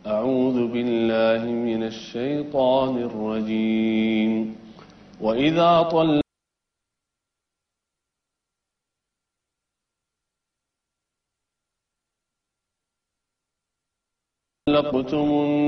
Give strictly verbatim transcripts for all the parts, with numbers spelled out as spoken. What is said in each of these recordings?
أعوذ بالله من الشيطان الرجيم وإذا طل طلقتم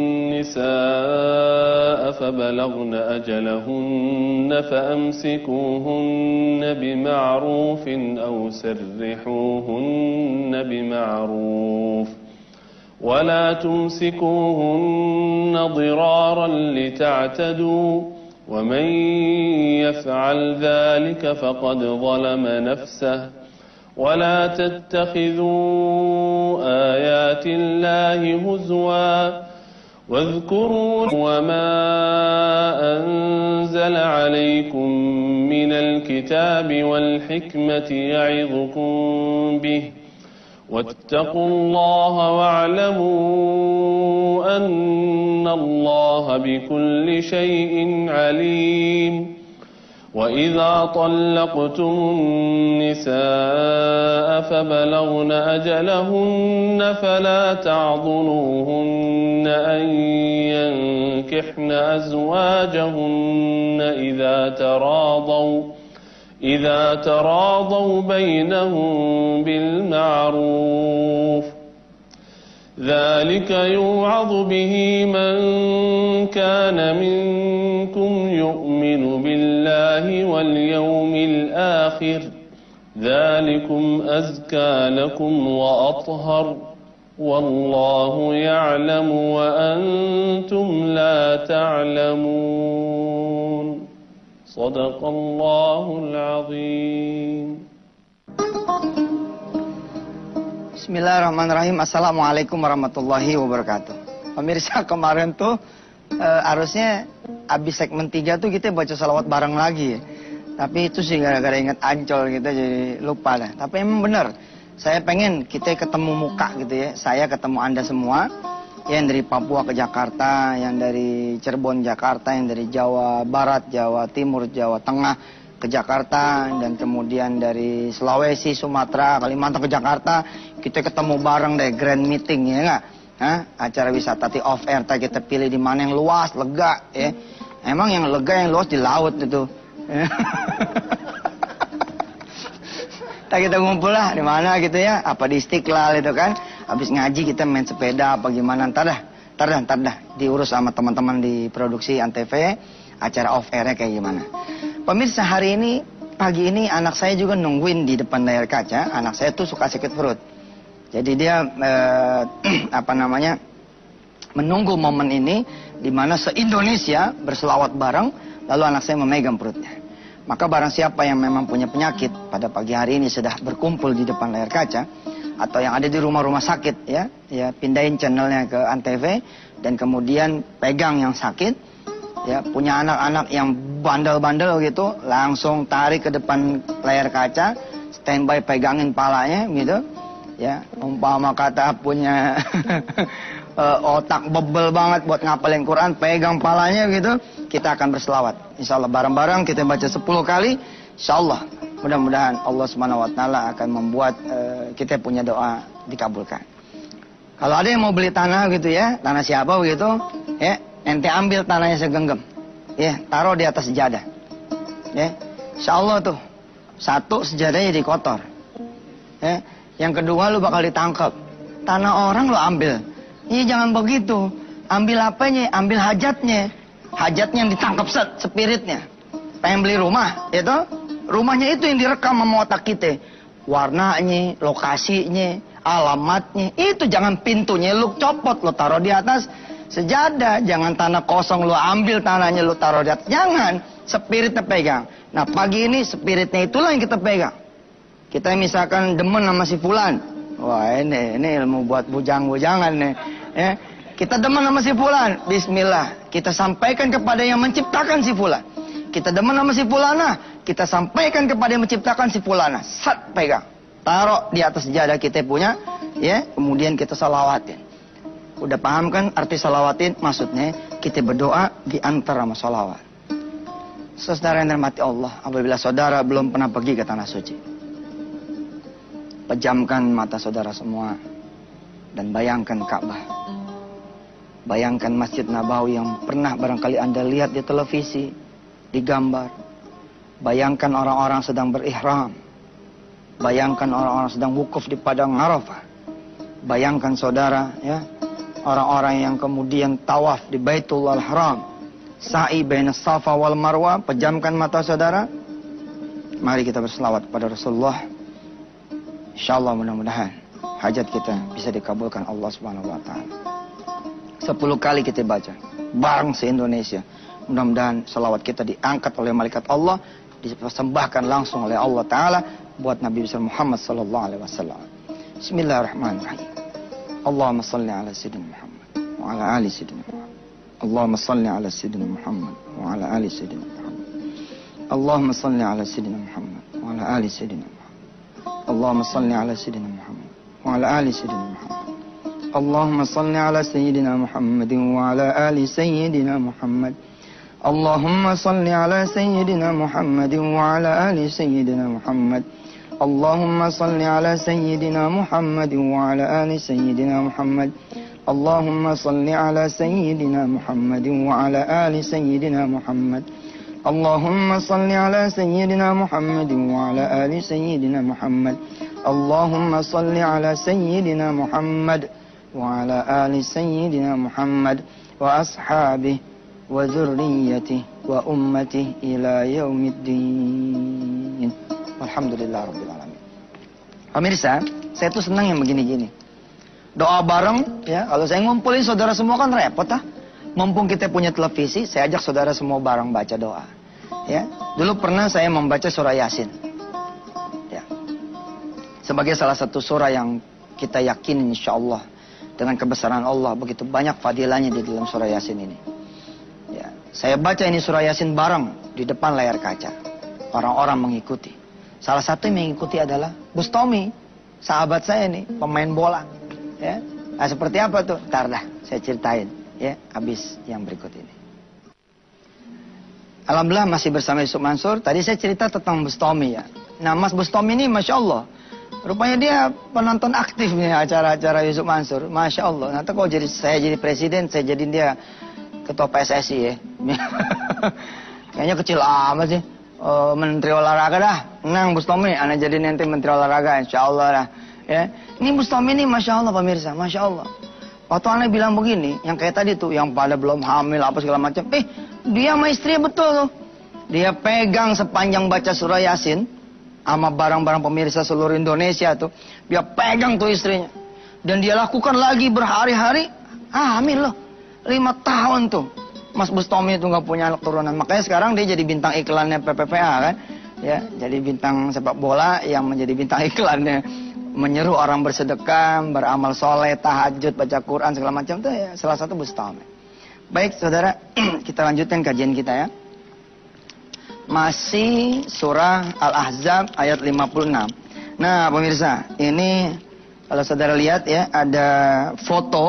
النساء فبلغن أجلهن فأمسكوهن بمعروف أو سرحوهن بمعروف ولا تمسكوهن ضرارا لتعتدوا ومن يفعل ذلك فقد ظلم نفسه ولا تتخذوا آيات الله هزوا واذكروا وما أنزل عليكم من الكتاب والحكمة يعظكم به واتقوا الله واعلموا أن الله بكل شيء عليم وإذا طلقتم النساء فبلغن أجلهن فلا تعضلوهن أن ينكحن أزواجهن إذا تراضوا إذا تراضوا بينهم بالمعروف ذلك يوعظ به من كان منكم يؤمن بالله واليوم الآخر ذلكم أزكى لكم وأطهر والله يعلم وأنتم لا تعلمون صدق الله العظيم. Bismillahirrahmanirrahim. Assalamualaikum warahmatullahi wabarakatuh. Pemirsa, kemarin tuh e, harusnya abis segmen tiga tuh kita baca salawat bareng lagi. Tapi itu sih gara-gara inget Ancol gitu jadi lupa dah. Tapi emang bener, saya pengen kita ketemu muka gitu ya. Saya ketemu Anda semua, yang dari Papua ke Jakarta, yang dari Cirebon Jakarta, yang dari Jawa Barat, Jawa Timur, Jawa Tengah ke Jakarta, dan kemudian dari Sulawesi, Sumatera, Kalimantan ke Jakarta. Kita ketemu bareng deh, grand meeting ya nggak? Hah? Acara wisata di off air, kita pilih di mana yang luas, lega ya. Emang yang lega yang luas di laut itu. Kita ngumpul lah di mana gitu ya, apa di Istiqlal itu kan. Habis ngaji kita main sepeda apa gimana, ntar dah, ntar dah, ntar dah diurus sama teman-teman di produksi Antv, acara off airnya kayak gimana. Pemirsa, hari ini, pagi ini anak saya juga nungguin di depan layar kaca. Anak saya tuh suka sakit perut. Jadi dia, eh, apa namanya, menunggu momen ini, di mana se-Indonesia berselawat bareng, lalu anak saya memegang perutnya. Maka barang siapa yang memang punya penyakit, pada pagi hari ini sudah berkumpul di depan layar kaca, atau yang ada di rumah-rumah sakit, ya, ya pindahin channelnya ke Antv, dan kemudian pegang yang sakit, ya, punya anak-anak yang bandel-bandel gitu, langsung tarik ke depan layar kaca, standby pegangin palanya gitu, ya, umpama kata punya otak bebel banget buat ngapalin Quran, pegang palanya gitu, kita akan berselawat. Insya Allah bareng-bareng kita baca sepuluh kali, insya Allah mudah-mudahan Allah Subhanahu Wa Taala akan membuat uh, kita punya doa dikabulkan. Kalau ada yang mau beli tanah gitu ya, tanah siapa begitu, ya, ente ambil tanahnya segenggam, ya, taruh di atas sejadah, ya, insya Allah tuh satu sejadahnya jadi kotor, ya, yang kedua lu bakal ditangkap, tanah orang lu ambil, iya jangan begitu, ambil apanya, ambil hajatnya, hajatnya yang ditangkap set, spiritnya, pengen beli rumah, itu, rumahnya itu yang direkam sama otak kita, warnanya, lokasinya, alamatnya, itu jangan pintunya lu copot, lu taruh di atas sejadah, jangan tanah kosong lu ambil tanahnya lu taruh di atas, jangan, spiritnya pegang. Nah pagi ini spiritnya itulah yang kita pegang. Kita misalkan demen sama si fulan, wah ini ini ilmu buat bujang-bujangan nih, ya. Kita demen sama si fulan, bismillah, kita sampaikan kepada yang menciptakan si fulan. Kita demen sama si fulana, kita sampaikan kepada yang menciptakan si fulana, sat pegang, taruh di atas sejadah kita punya, ya, kemudian kita salawatin. Udah paham kan arti salawatin? Maksudnya kita berdoa di antara sama salawat. Saudara yang dirahmati Allah, apabila saudara belum pernah pergi ke tanah suci, pejamkan mata saudara semua dan bayangkan Ka'bah. Bayangkan Masjid Nabawi yang pernah barangkali Anda lihat di televisi, di gambar. Bayangkan orang-orang sedang berihram. Bayangkan orang-orang sedang wukuf di padang Arafah. Bayangkan saudara, ya, orang-orang yang kemudian tawaf di Baitullahil Haram, sa'i baina Safa wal Marwah. Pejamkan mata saudara. Mari kita berselawat kepada Rasulullah. Insyaallah mudah-mudahan hajat kita bisa dikabulkan Allah Subhanahu wa taala. Sepuluh kali kita baca bareng se-Indonesia. Mudah-mudahan salawat kita diangkat oleh malaikat Allah, dipersembahkan langsung oleh Allah Ta'ala buat Nabi besar Muhammad sallallahu alaihi wasallam. Bismillahirrahmanirrahim. Allahumma salli ala Sayyidina Muhammad wa ala ali Sayyidina Muhammad. Allahumma salli ala Sayyidina Muhammad wa ala ali Sayyidina Muhammad. Allahumma salli ala Sayyidina Muhammad wa ala ali Sayyidina Muhammad. Allahumma salli ala Sayyidina Muhammad wa ala ali Sayyidina Muhammad. اللهم صل على سيدنا محمد وعلى آل سيدنا محمد. اللهم صل على سيدنا محمد وعلى آل سيدنا محمد. اللهم صل على سيدنا محمد وعلى آل سيدنا محمد. اللهم صل على سيدنا محمد وعلى آل سيدنا محمد. اللهم صل على سيدنا محمد وعلى آل سيدنا محمد. اللهم صل على سيدنا محمد وعلى آل سيدنا محمد وأصحابه وذريته وأمته إلى يوم الدين. Alhamdulillah Rabbil Alamin. Pemirsa, saya tuh senang yang begini-gini. Doa bareng, ya. Kalau saya ngumpulin saudara semua kan repot ah. Mumpung kita punya televisi, saya ajak saudara semua bareng baca doa. Ya. Dulu pernah saya membaca surah Yasin. Ya. Sebagai salah satu surah yang kita yakin insya Allah dengan kebesaran Allah, begitu banyak fadilahnya di dalam surah Yasin ini. Ya, saya baca ini surah Yasin bareng di depan layar kaca. Orang-orang mengikuti. Salah satu yang mengikuti adalah Bustomi, sahabat saya nih, pemain bola. Ya, nah, seperti apa tuh? Ntar dah, saya ceritain. Ya, habis yang berikut ini. Alhamdulillah masih bersama Yusuf Mansur. Tadi saya cerita tentang Bustomi ya. Nah, Mas Bustomi ini, masya Allah. Rupanya dia penonton aktif nih acara-acara Yusuf Mansur. Masya Allah. Nanti kalau jadi saya jadi presiden, saya jadi dia ketua P S S I ya. Kayaknya kecil amat sih. Uh, menteri olahraga dah. Nang Bustomi, anak jadi nanti menteri olahraga. Insya Allah dah. Ya. Ini Bustomi ini Masya Allah pemirsa. Masya Allah. Waktu anak bilang begini, yang kayak tadi tuh, yang pada belum hamil apa segala macam. Eh, dia sama istrinya betul tuh. Dia pegang sepanjang baca surah Yasin. Sama barang-barang pemirsa seluruh Indonesia tuh. Dia pegang tuh istrinya. Dan dia lakukan lagi berhari-hari. Ah, hamil loh. Lima tahun tuh. Mas Bustomi itu gak punya anak turunan. Makanya sekarang dia jadi bintang iklannya P P P A kan. Ya, jadi bintang sepak bola yang menjadi bintang iklannya. Menyeru orang bersedekah, beramal soleh, tahajud, baca Quran, segala macam tuh ya. Salah satu Bustomi. Baik saudara, kita lanjutkan kajian kita ya. Masih surah Al-Ahzab ayat lima puluh enam. Nah pemirsa, ini kalau saudara lihat ya, ada foto.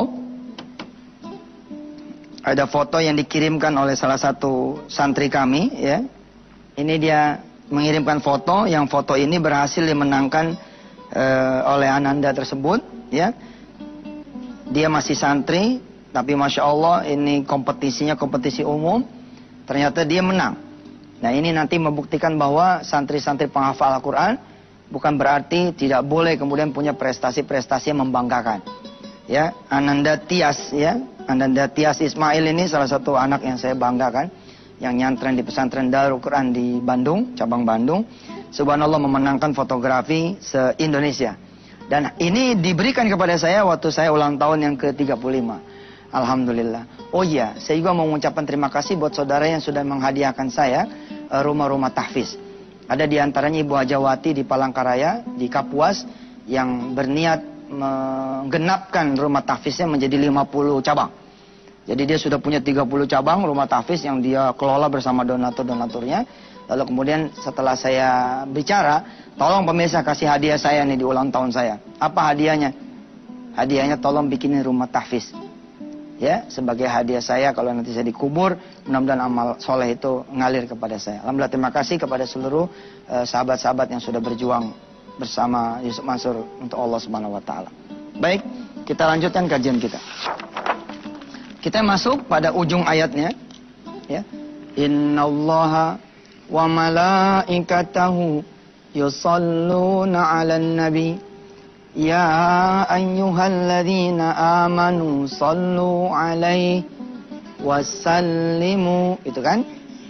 Ada foto yang dikirimkan oleh salah satu santri kami ya. Ini dia mengirimkan foto, yang foto ini berhasil dimenangkan uh, oleh Ananda tersebut ya. Dia masih santri, tapi Masya Allah ini kompetisinya kompetisi umum. Ternyata dia menang. Nah ini nanti membuktikan bahwa santri-santri penghafal Al-Quran bukan berarti tidak boleh kemudian punya prestasi-prestasi yang membanggakan. Ya, Ananda Tias ya, Ananda Tias Ismail ini salah satu anak yang saya banggakan, yang nyantren di pesantren Darul Quran di Bandung, cabang Bandung. Subhanallah memenangkan fotografi se-Indonesia. Dan ini diberikan kepada saya waktu saya ulang tahun yang ke tiga puluh lima. Alhamdulillah. Oh iya, saya juga mau mengucapkan terima kasih buat saudara yang sudah menghadiahkan saya rumah-rumah tahfiz. Ada di antaranya Ibu Hajawati di Palangkaraya, di Kapuas, yang berniat menggenapkan rumah tahfiznya menjadi lima puluh cabang. Jadi dia sudah punya tiga puluh cabang rumah tahfiz yang dia kelola bersama donatur-donaturnya. Lalu kemudian setelah saya bicara, tolong pemirsa kasih hadiah saya nih di ulang tahun saya. Apa hadiahnya? Hadiahnya tolong bikinin rumah tahfiz. Ya, sebagai hadiah saya kalau nanti saya dikubur, mudah-mudahan amal soleh itu ngalir kepada saya. Alhamdulillah, terima kasih kepada seluruh sahabat-sahabat uh, yang sudah berjuang bersama Yusuf Mansur untuk Allah Subhanahu wa taala. Baik, kita lanjutkan kajian kita. Kita masuk pada ujung ayatnya. Ya. Innallaha wa malaikatahu yusalluna 'alan nabi. Ya ayyuhalladzina amanu sallu 'alaihi wasallimu. Itu kan?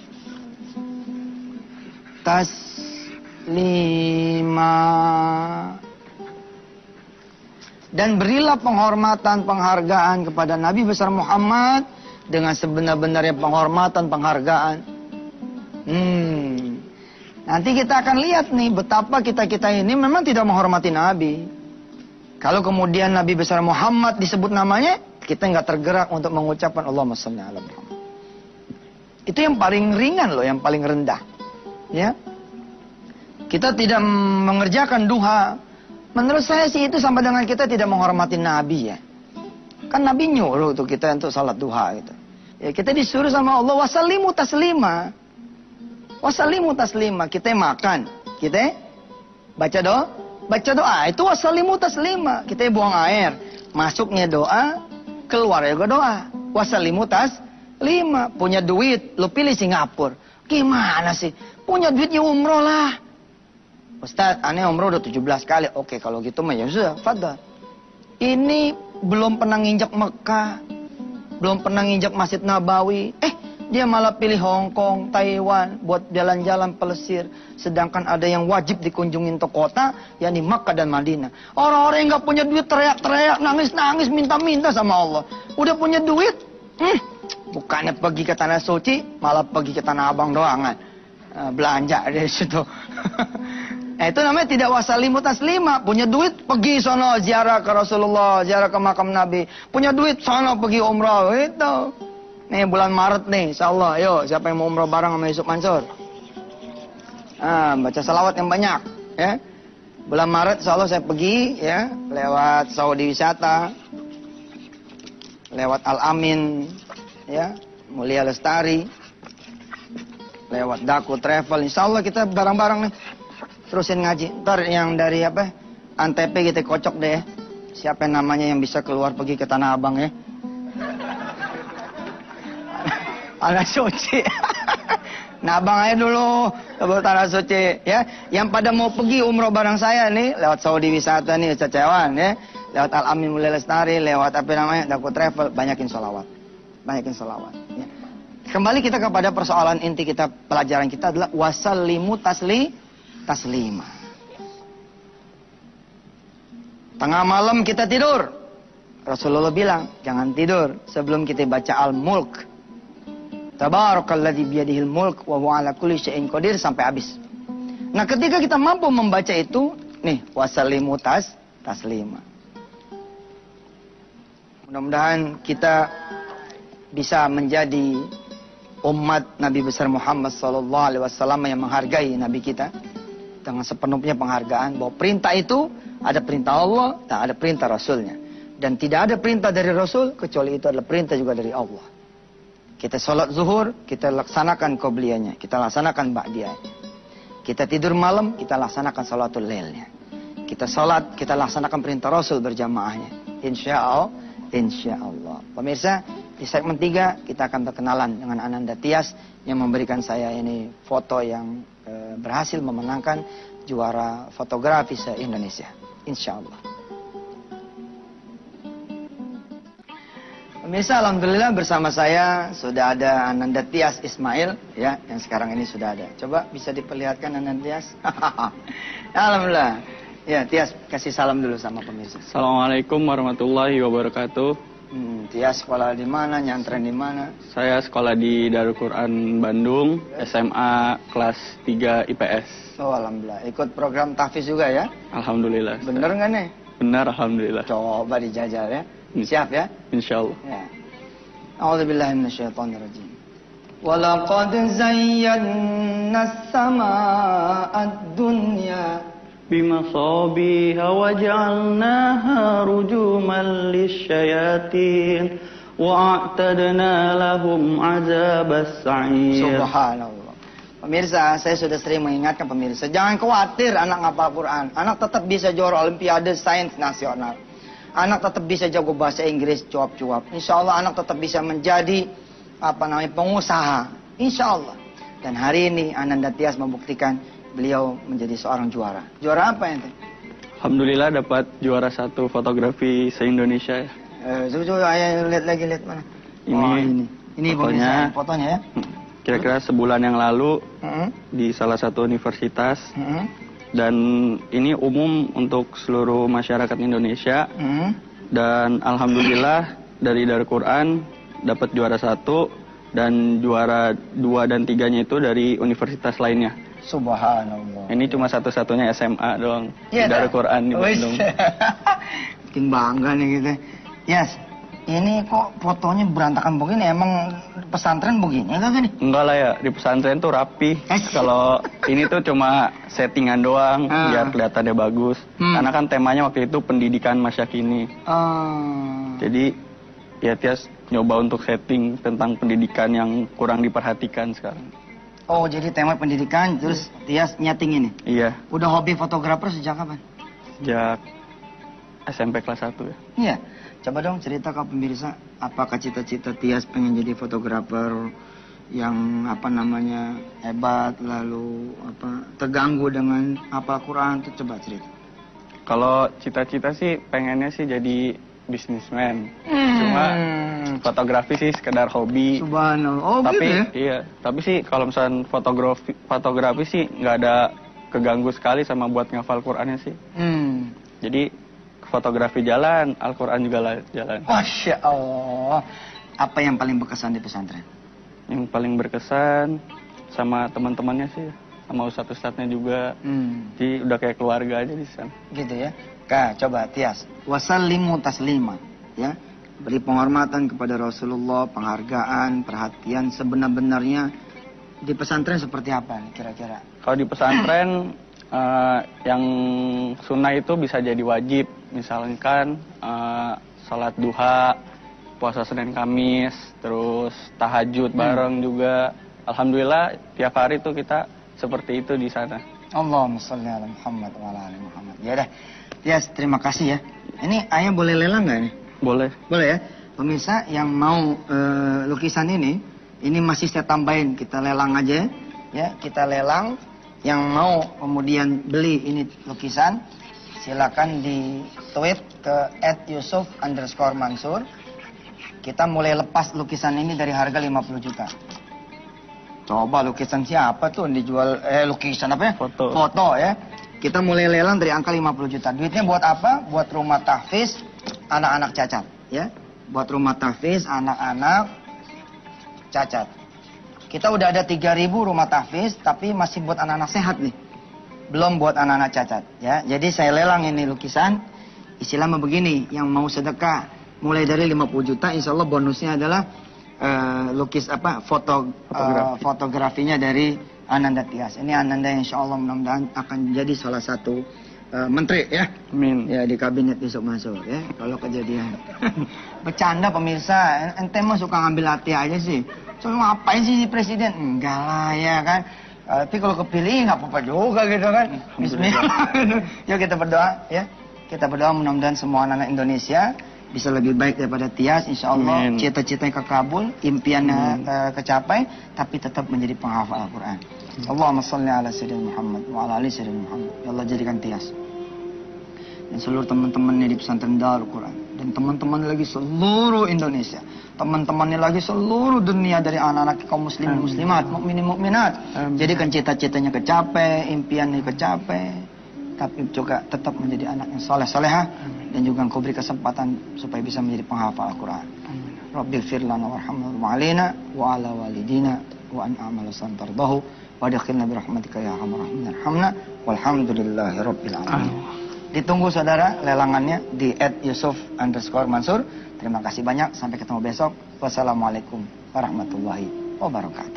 Taslima. Dan berilah penghormatan, penghargaan kepada Nabi besar Muhammad dengan sebenar-benarnya penghormatan, penghargaan. Hmm. Nanti kita akan lihat nih betapa kita-kita ini memang tidak menghormati Nabi. Kalau kemudian Nabi besar Muhammad disebut namanya, kita nggak tergerak untuk mengucapkan Allahumma shalli ala Muhammad. Itu yang paling ringan loh, yang paling rendah. Ya, kita tidak mengerjakan duha. Menurut saya sih itu sama dengan kita tidak menghormati Nabi ya. Kan Nabi nyuruh tuh kita untuk salat duha gitu. Ya, kita disuruh sama Allah wasallimu taslima. Wasallimu taslima. Kita makan, kita baca doa, baca doa. Itu wasallimu taslima. Kita buang air, masuknya doa, keluar juga doa. Wasallimu taslima. Punya duit, lu pilih Singapura. Gimana sih? Punya duitnya umroh lah. Ustaz, aneh umroh udah tujuh belas kali. Oke, kalau gitu mah ya sudah, fadhal. Ini belum pernah nginjak Mekah, belum pernah nginjak Masjid Nabawi. Eh, dia malah pilih Hong Kong, Taiwan buat jalan-jalan pelesir. Sedangkan ada yang wajib dikunjungin ke kota, yakni Makkah dan Madinah. Orang-orang yang nggak punya duit teriak-teriak, nangis-nangis, minta-minta sama Allah. Udah punya duit, hmm, bukannya pergi ke Tanah Suci, malah pergi ke Tanah Abang doang kan. Uh, belanja dari situ. Nah, itu namanya tidak wasallimu taslima. Punya duit, pergi sono ziarah ke Rasulullah, ziarah ke makam Nabi. Punya duit, sono pergi umrah. Itu. Nih bulan Maret nih, insyaallah. Ayo, siapa yang mau umrah bareng sama Yusuf Mansur? Ah, baca salawat yang banyak, ya. Bulan Maret insyaallah saya pergi, ya, lewat Saudi Wisata, lewat Al Amin, ya, Mulia Lestari, lewat Daku Travel. Insyaallah kita bareng-bareng nih. Terusin ngaji. Ntar yang dari apa? Antep kita kocok deh. Siapa yang namanya yang bisa keluar pergi ke Tanah Abang ya? Tanah Suci. Nah, Abang aja dulu ke Tanah Suci ya. Yang pada mau pergi umroh bareng saya nih lewat Saudi Wisata nih Cecewan ya. Lewat Al Amin Mulia Lestari, lewat apa namanya? Daku Travel, banyakin sholawat. Banyakin sholawat ya. Kembali kita kepada persoalan inti kita, pelajaran kita adalah wasallimu tasli taslima. Tengah malam kita tidur. Rasulullah bilang, jangan tidur sebelum kita baca Al-Mulk. Tabarakalladzi biyadihil mulk wa huwa ala kulli syai'in qadir sampai habis. Nah, ketika kita mampu membaca itu, nih, wasallimu tas taslima. Mudah-mudahan kita bisa menjadi umat Nabi besar Muhammad sallallahu alaihi wasallam yang menghargai Nabi kita dengan sepenuhnya penghargaan bahwa perintah itu ada perintah Allah dan ada perintah Rasulnya. Dan tidak ada perintah dari Rasul kecuali itu adalah perintah juga dari Allah. Kita sholat zuhur, kita laksanakan qobliyahnya, kita laksanakan ba'diyahnya. Kita tidur malam, kita laksanakan sholatul lailnya. Kita sholat, kita laksanakan perintah Rasul berjamaahnya. Insya Allah, insya Allah. Pemirsa, di segmen tiga kita akan berkenalan dengan Ananda Tias yang memberikan saya ini foto yang e, berhasil memenangkan juara fotografi se-Indonesia. Insya Allah. Pemirsa, alhamdulillah bersama saya sudah ada Ananda Tias Ismail ya, yang sekarang ini sudah ada. Coba bisa diperlihatkan Ananda Tias. Alhamdulillah. Ya, Tias kasih salam dulu sama pemirsa. Assalamualaikum warahmatullahi wabarakatuh. Hmm, Tias sekolah di mana, nyantren di mana? Saya sekolah di Darul Quran Bandung, S M A kelas tiga I P S. Oh, alhamdulillah. Ikut program tahfiz juga ya? Alhamdulillah. Bener nggak nih? Benar, alhamdulillah. Coba dijajal ya. Siap ya? Insyaallah. Ya. A'udzubillahi minasyaitonirrajim. Walaqad zayyana as-samaa'a ad-dunya bimasabiha waja'alnaha rujuman lisyayatin wa'tadna lahum 'adzabas sa'ir. Subhanallah. Pemirsa, saya sudah sering mengingatkan pemirsa, jangan khawatir anak ngapal Quran. Anak tetap bisa juara olimpiade sains nasional. anak tetap bisa jago bahasa Inggris cuap-cuap. Insya Allah anak tetap bisa menjadi apa namanya pengusaha. Insya Allah. Dan hari ini Ananda Tias membuktikan beliau menjadi seorang juara. Juara apa ente? Alhamdulillah dapat juara satu fotografi se-Indonesia ya. Eh, coba ayo lihat lagi, lihat mana. Ini, oh, ini. Ini fotonya, pemirsa, fotonya ya. Kira-kira sebulan yang lalu Mm-hmm. di salah satu universitas. Mm-hmm. Dan ini umum untuk seluruh masyarakat Indonesia. Mm-hmm. Dan Alhamdulillah dari Darul Quran dapat juara satu dan juara dua dan tiganya itu dari universitas lainnya. Subhanallah. Ini cuma satu-satunya S M A doang Ya, di Darul Quran di Wih. Bandung. Bikin bangga nih gitu. Yes. Ini kok fotonya berantakan begini, emang pesantren begini kagak nih? Enggak lah ya, di pesantren tuh rapi. Eh. Kalau ini tuh cuma settingan doang Ah. biar kelihatannya bagus. Hmm. Karena kan temanya waktu itu pendidikan masa kini. Oh. Jadi ya Tias nyoba untuk setting tentang pendidikan yang kurang diperhatikan sekarang. Oh, jadi tema pendidikan, terus Tias nyeting ini. Iya, Udah hobi fotografer sejak kapan? sejak S M P kelas satu ya. Iya. Coba dong cerita ke pemirsa, apakah cita-cita Tias pengen jadi fotografer yang apa namanya hebat, lalu apa terganggu dengan apa Quran, tuh coba cerita. Kalau cita-cita sih pengennya sih jadi bisnismen. Hmm. Cuma fotografi sih sekedar hobi. Subhanallah. Oh, tapi gitu ya? iya, tapi sih kalau misalnya fotografi fotografi sih nggak ada keganggu sekali sama buat ngafal Qurannya sih. Hmm. Jadi fotografi jalan, Al-Quran juga lah jalan. Masya Allah. Apa yang paling berkesan di pesantren? Yang paling berkesan sama teman-temannya sih, sama ustadz-ustadznya juga. Hmm. Jadi udah kayak keluarga aja di sana. Gitu ya. Kak, coba Tias. Wasallimu taslima. Ya. Beri penghormatan kepada Rasulullah, penghargaan, perhatian sebenar-benarnya di pesantren seperti apa nih kira-kira? Kalau di pesantren eh, yang sunnah itu bisa jadi wajib. Misalkan eh, salat duha, puasa Senin Kamis, terus tahajud bareng juga. Alhamdulillah tiap hari tuh kita seperti itu di sana. Allahumma sholli ala Muhammad wa ala ali Muhammad. Ya dah. Tias, terima kasih ya. Ini ayah boleh lelang nggak nih? Boleh. Boleh ya. Pemirsa yang mau eh, lukisan ini, ini masih saya tambahin, kita lelang aja ya. Kita lelang. Yang mau kemudian beli ini lukisan, silakan di tweet ke at yusuf underscore mansur. Kita mulai lepas lukisan ini dari harga lima puluh juta. Coba lukisan siapa tuh yang dijual, eh lukisan apa ya? Foto. Foto ya. Kita mulai lelang dari angka lima puluh juta. Duitnya buat apa? Buat rumah tahfiz anak-anak cacat ya. Buat rumah tahfiz anak-anak cacat. Kita udah ada tiga ribu rumah tahfiz, tapi masih buat anak-anak sehat nih. Belum buat anak-anak cacat ya. Jadi saya lelang ini lukisan. Istilahnya begini, yang mau sedekah mulai dari lima puluh juta, insya Allah bonusnya adalah uh, lukis apa foto uh, fotografinya dari Ananda Tias. Ini Ananda yang insya Allah mudah-mudahan akan jadi salah satu uh, menteri ya. Amin. Ya di kabinet Yusuf Mansur ya. Kalau kejadian. Bercanda pemirsa, ente mah suka ngambil hati aja sih. So ngapain sih presiden? Enggak lah ya kan. Uh, tapi kalau kepilih nggak apa-apa juga gitu kan. Bismillah. Yuk kita berdoa ya. Kita berdoa mudah-mudahan semua anak-anak Indonesia bisa lebih baik daripada Tias. Insya Allah cita-citanya kekabul, impiannya uh, kecapai, tapi tetap menjadi penghafal Al-Quran. Allahumma sholli ala sayyidina Muhammad wa ala ali sayyidina Muhammad. Ya Allah jadikan Tias dan seluruh teman-temannya di pesantren Darul Quran dan teman-teman lagi seluruh Indonesia, teman-temannya lagi seluruh dunia dari anak-anak kaum muslimin muslimat, mukminin mukminat. Jadikan cita-citanya kecapai, impiannya kecapai, tapi juga tetap menjadi anak yang soleh solehah dan juga engkau beri kesempatan supaya bisa menjadi penghafal Al-Quran. Rabbil firlana warhamna wa'alina wa ala walidina wa an a'mala santardahu wa adkhilna birahmatika ya arhamar rahimin arhamna walhamdulillahi rabbil alamin. Ditunggu saudara lelangannya di at yusuf underscore mansur. Terima kasih banyak, sampai ketemu besok. Wassalamualaikum warahmatullahi wabarakatuh.